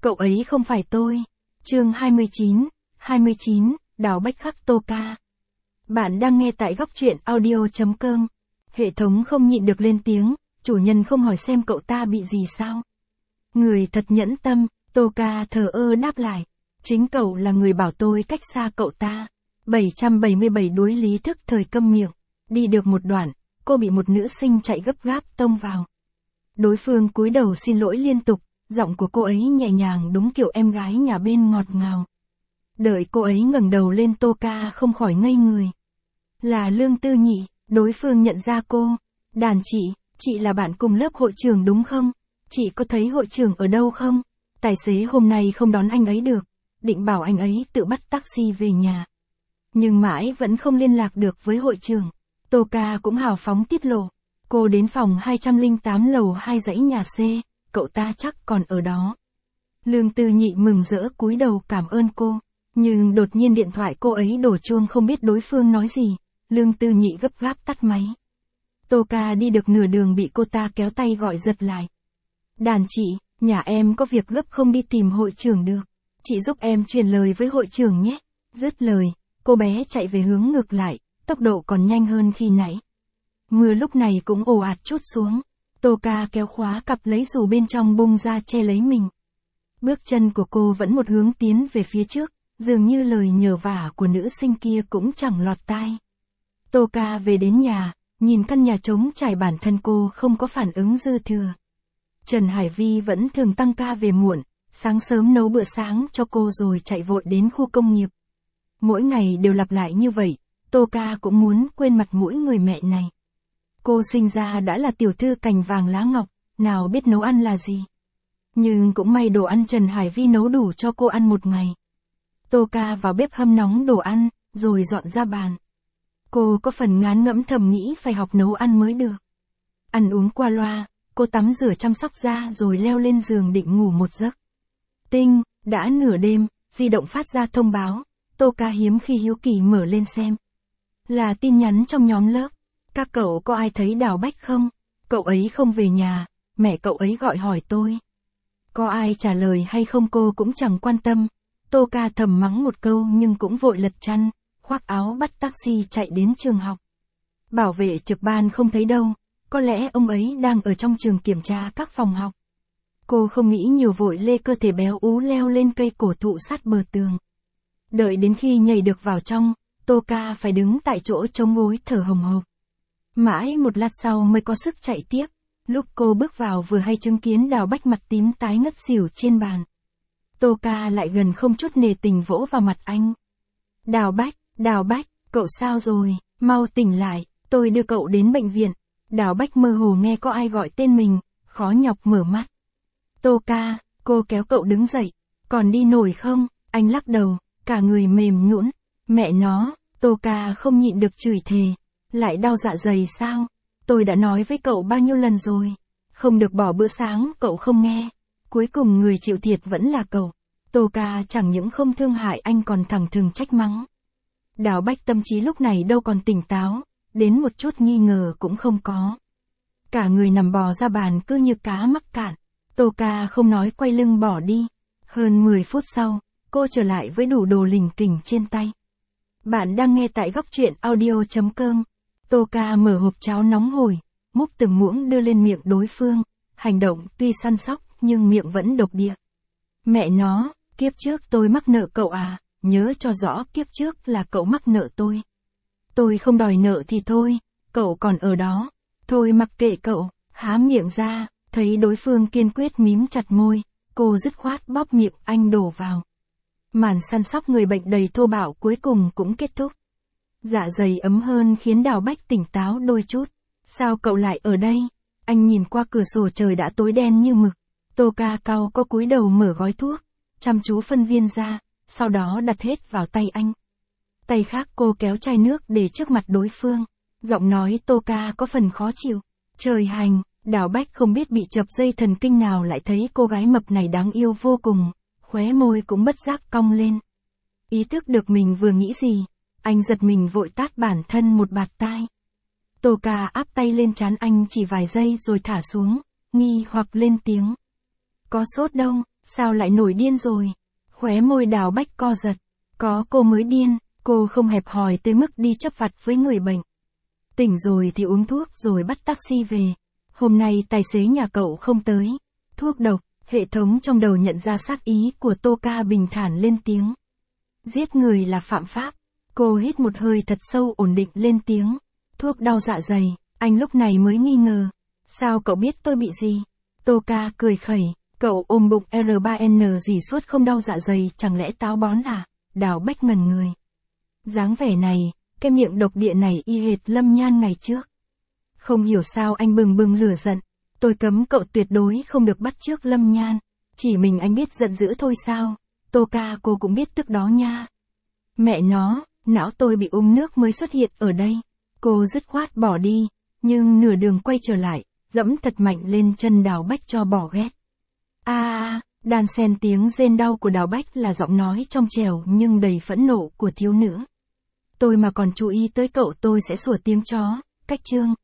Cậu ấy không phải tôi. Chương 29, Đào Bách khắc Tô Ca. Bạn đang nghe tại góc truyện audio.com. Hệ thống không nhịn được lên tiếng, chủ nhân không hỏi xem cậu ta bị gì sao. Người thật nhẫn tâm, Tô Ca thờ ơ đáp lại. Chính cậu là người bảo tôi cách xa cậu ta. 777 đuối lý thức thời câm miệng. Đi được một đoạn, cô bị một nữ sinh chạy gấp gáp tông vào. Đối phương cúi đầu xin lỗi liên tục, giọng của cô ấy nhẹ nhàng đúng kiểu em gái nhà bên ngọt ngào. Đợi cô ấy ngẩng đầu lên, Tô Ca không khỏi ngây người. Là Lương Tư Nhị, đối phương nhận ra cô. Đàn chị là bạn cùng lớp hội trưởng đúng không? Chị có thấy hội trưởng ở đâu không? Tài xế hôm nay không đón anh ấy được, định bảo anh ấy tự bắt taxi về nhà. Nhưng mãi vẫn không liên lạc được với hội trưởng. Tô Ca cũng hào phóng tiết lộ. Cô đến phòng 208 lầu 2 dãy nhà C, cậu ta chắc còn ở đó. Lương Tư Nhị mừng rỡ cúi đầu cảm ơn cô. Nhưng đột nhiên điện thoại cô ấy đổ chuông, không biết đối phương nói gì. Lương Tư Nhị gấp gáp tắt máy. Tô Ca đi được nửa đường bị cô ta kéo tay gọi giật lại. Đàn chị, nhà em có việc gấp không đi tìm hội trưởng được. Chị giúp em truyền lời với hội trưởng nhé. Dứt lời, cô bé chạy về hướng ngược lại, tốc độ còn nhanh hơn khi nãy. Mưa lúc này cũng ồ ạt trút xuống. Tô Ca kéo khóa cặp lấy dù bên trong bung ra che lấy mình. Bước chân của cô vẫn một hướng tiến về phía trước, dường như lời nhờ vả của nữ sinh kia cũng chẳng lọt tai. Tô Ca về đến nhà, nhìn căn nhà trống trải, bản thân cô không có phản ứng dư thừa. Trần Hải Vi vẫn thường tăng ca về muộn, sáng sớm nấu bữa sáng cho cô rồi chạy vội đến khu công nghiệp. Mỗi ngày đều lặp lại như vậy, Tô Ca cũng muốn quên mặt mũi người mẹ này. Cô sinh ra đã là tiểu thư cành vàng lá ngọc, nào biết nấu ăn là gì. Nhưng cũng may đồ ăn Trần Hải Vi nấu đủ cho cô ăn một ngày. Tô Ca vào bếp hâm nóng đồ ăn, rồi dọn ra bàn. Cô có phần ngán ngẩm thầm nghĩ phải học nấu ăn mới được. Ăn uống qua loa, cô tắm rửa chăm sóc da rồi leo lên giường định ngủ một giấc. Đã nửa đêm, di động phát ra thông báo. Tô Ca hiếm khi hiếu kỳ mở lên xem. Là tin nhắn trong nhóm lớp. Các cậu có ai thấy Đào Bách không? Cậu ấy không về nhà, mẹ cậu ấy gọi hỏi tôi. Có ai trả lời hay không cô cũng chẳng quan tâm. Tô Ca thầm mắng một câu nhưng cũng vội lật chăn, khoác áo bắt taxi chạy đến trường học. Bảo vệ trực ban không thấy đâu, có lẽ ông ấy đang ở trong trường kiểm tra các phòng học. Cô không nghĩ nhiều, vội lê cơ thể béo ú leo lên cây cổ thụ sát bờ tường. Đợi đến khi nhảy được vào trong, Tô Ca phải đứng tại chỗ chống gối thở hồng hộc. Mãi một lát sau mới có sức chạy tiếp. Lúc cô bước vào vừa hay chứng kiến Đào Bách mặt tím tái ngất xỉu trên bàn. Tô Ca lại gần không chút nề tình vỗ vào mặt anh. Đào Bách, cậu sao rồi, mau tỉnh lại, tôi đưa cậu đến bệnh viện. Đào Bách mơ hồ nghe có ai gọi tên mình, khó nhọc mở mắt. Tô Ca, cô kéo cậu đứng dậy, còn đi nổi không? Anh lắc đầu, cả người mềm nhũn. Mẹ nó, Tô Ca không nhịn được chửi thề. Lại đau dạ dày sao? Tôi đã nói với cậu bao nhiêu lần rồi. Không được bỏ bữa sáng, cậu không nghe. Cuối cùng người chịu thiệt vẫn là cậu. Tô Ca chẳng những không thương hại anh còn thẳng thừng trách mắng. Đào Bách tâm trí lúc này đâu còn tỉnh táo, đến một chút nghi ngờ cũng không có. Cả người nằm bò ra bàn cứ như cá mắc cạn. Tô Ca không nói quay lưng bỏ đi. Hơn 10 phút sau, cô trở lại với đủ đồ lỉnh kỉnh trên tay. Bạn đang nghe tại góc truyện audio.com. Tô Ca mở hộp cháo nóng hổi, múc từng muỗng đưa lên miệng đối phương. Hành động tuy săn sóc nhưng miệng vẫn độc địa. Mẹ nó, kiếp trước tôi mắc nợ cậu à, nhớ cho rõ kiếp trước là cậu mắc nợ tôi. Tôi không đòi nợ thì thôi, cậu còn ở đó. Thôi mặc kệ cậu, há miệng ra, thấy đối phương kiên quyết mím chặt môi, cô dứt khoát bóp miệng anh đổ vào. Màn săn sóc người bệnh đầy thô bạo cuối cùng cũng kết thúc. Dạ dày ấm hơn khiến Đào Bách tỉnh táo đôi chút. Sao cậu lại ở đây? Anh nhìn qua cửa sổ, trời đã tối đen như mực. Tô Ca cau có cúi đầu mở gói thuốc, chăm chú phân viên ra, sau đó đặt hết vào tay anh. Tay khác cô kéo chai nước để trước mặt đối phương. Giọng nói Tô Ca có phần khó chịu. Trời hành, Đào Bách không biết bị chập dây thần kinh nào lại thấy cô gái mập này đáng yêu vô cùng, khóe môi cũng bất giác cong lên. Ý thức được mình vừa nghĩ gì, anh giật mình vội tát bản thân một bạt tai. Tô Ca áp tay lên trán anh chỉ vài giây rồi thả xuống, nghi hoặc lên tiếng. Có sốt đâu, Sao lại nổi điên rồi? Khóe môi Đào Bách co giật. Có cô mới điên, cô không hẹp hòi tới mức đi chấp vặt với người bệnh. Tỉnh rồi thì uống thuốc rồi bắt taxi về. Hôm nay tài xế nhà cậu không tới. Thuốc độc, hệ thống trong đầu nhận ra sát ý của Tô Ca bình thản lên tiếng. Giết người là phạm pháp. Cô hít một hơi thật sâu ổn định lên tiếng. Thuốc đau dạ dày, anh lúc này mới nghi ngờ. Sao cậu biết tôi bị gì? Tô Ca cười khẩy, cậu ôm bụng R3N gì suốt không đau dạ dày chẳng lẽ táo bón à? Đào Bách ngẩn người. Dáng vẻ này, cái miệng độc địa này y hệt Lâm Nhan ngày trước. Không hiểu sao anh bừng bừng lửa giận. Tôi cấm cậu tuyệt đối không được bắt chước Lâm Nhan. Chỉ mình anh biết giận dữ thôi sao? Tô Ca cô cũng biết tức đó nha. Mẹ nó, não tôi bị uống nước mới xuất hiện ở đây. Cô dứt khoát bỏ đi, nhưng nửa đường quay trở lại, dẫm thật mạnh lên chân Đào Bách cho bỏ ghét. Đan xen tiếng rên đau của Đào Bách là giọng nói trong trẻo nhưng đầy phẫn nộ của thiếu nữ. Tôi mà còn chú ý tới cậu tôi sẽ sủa tiếng chó. Cách chương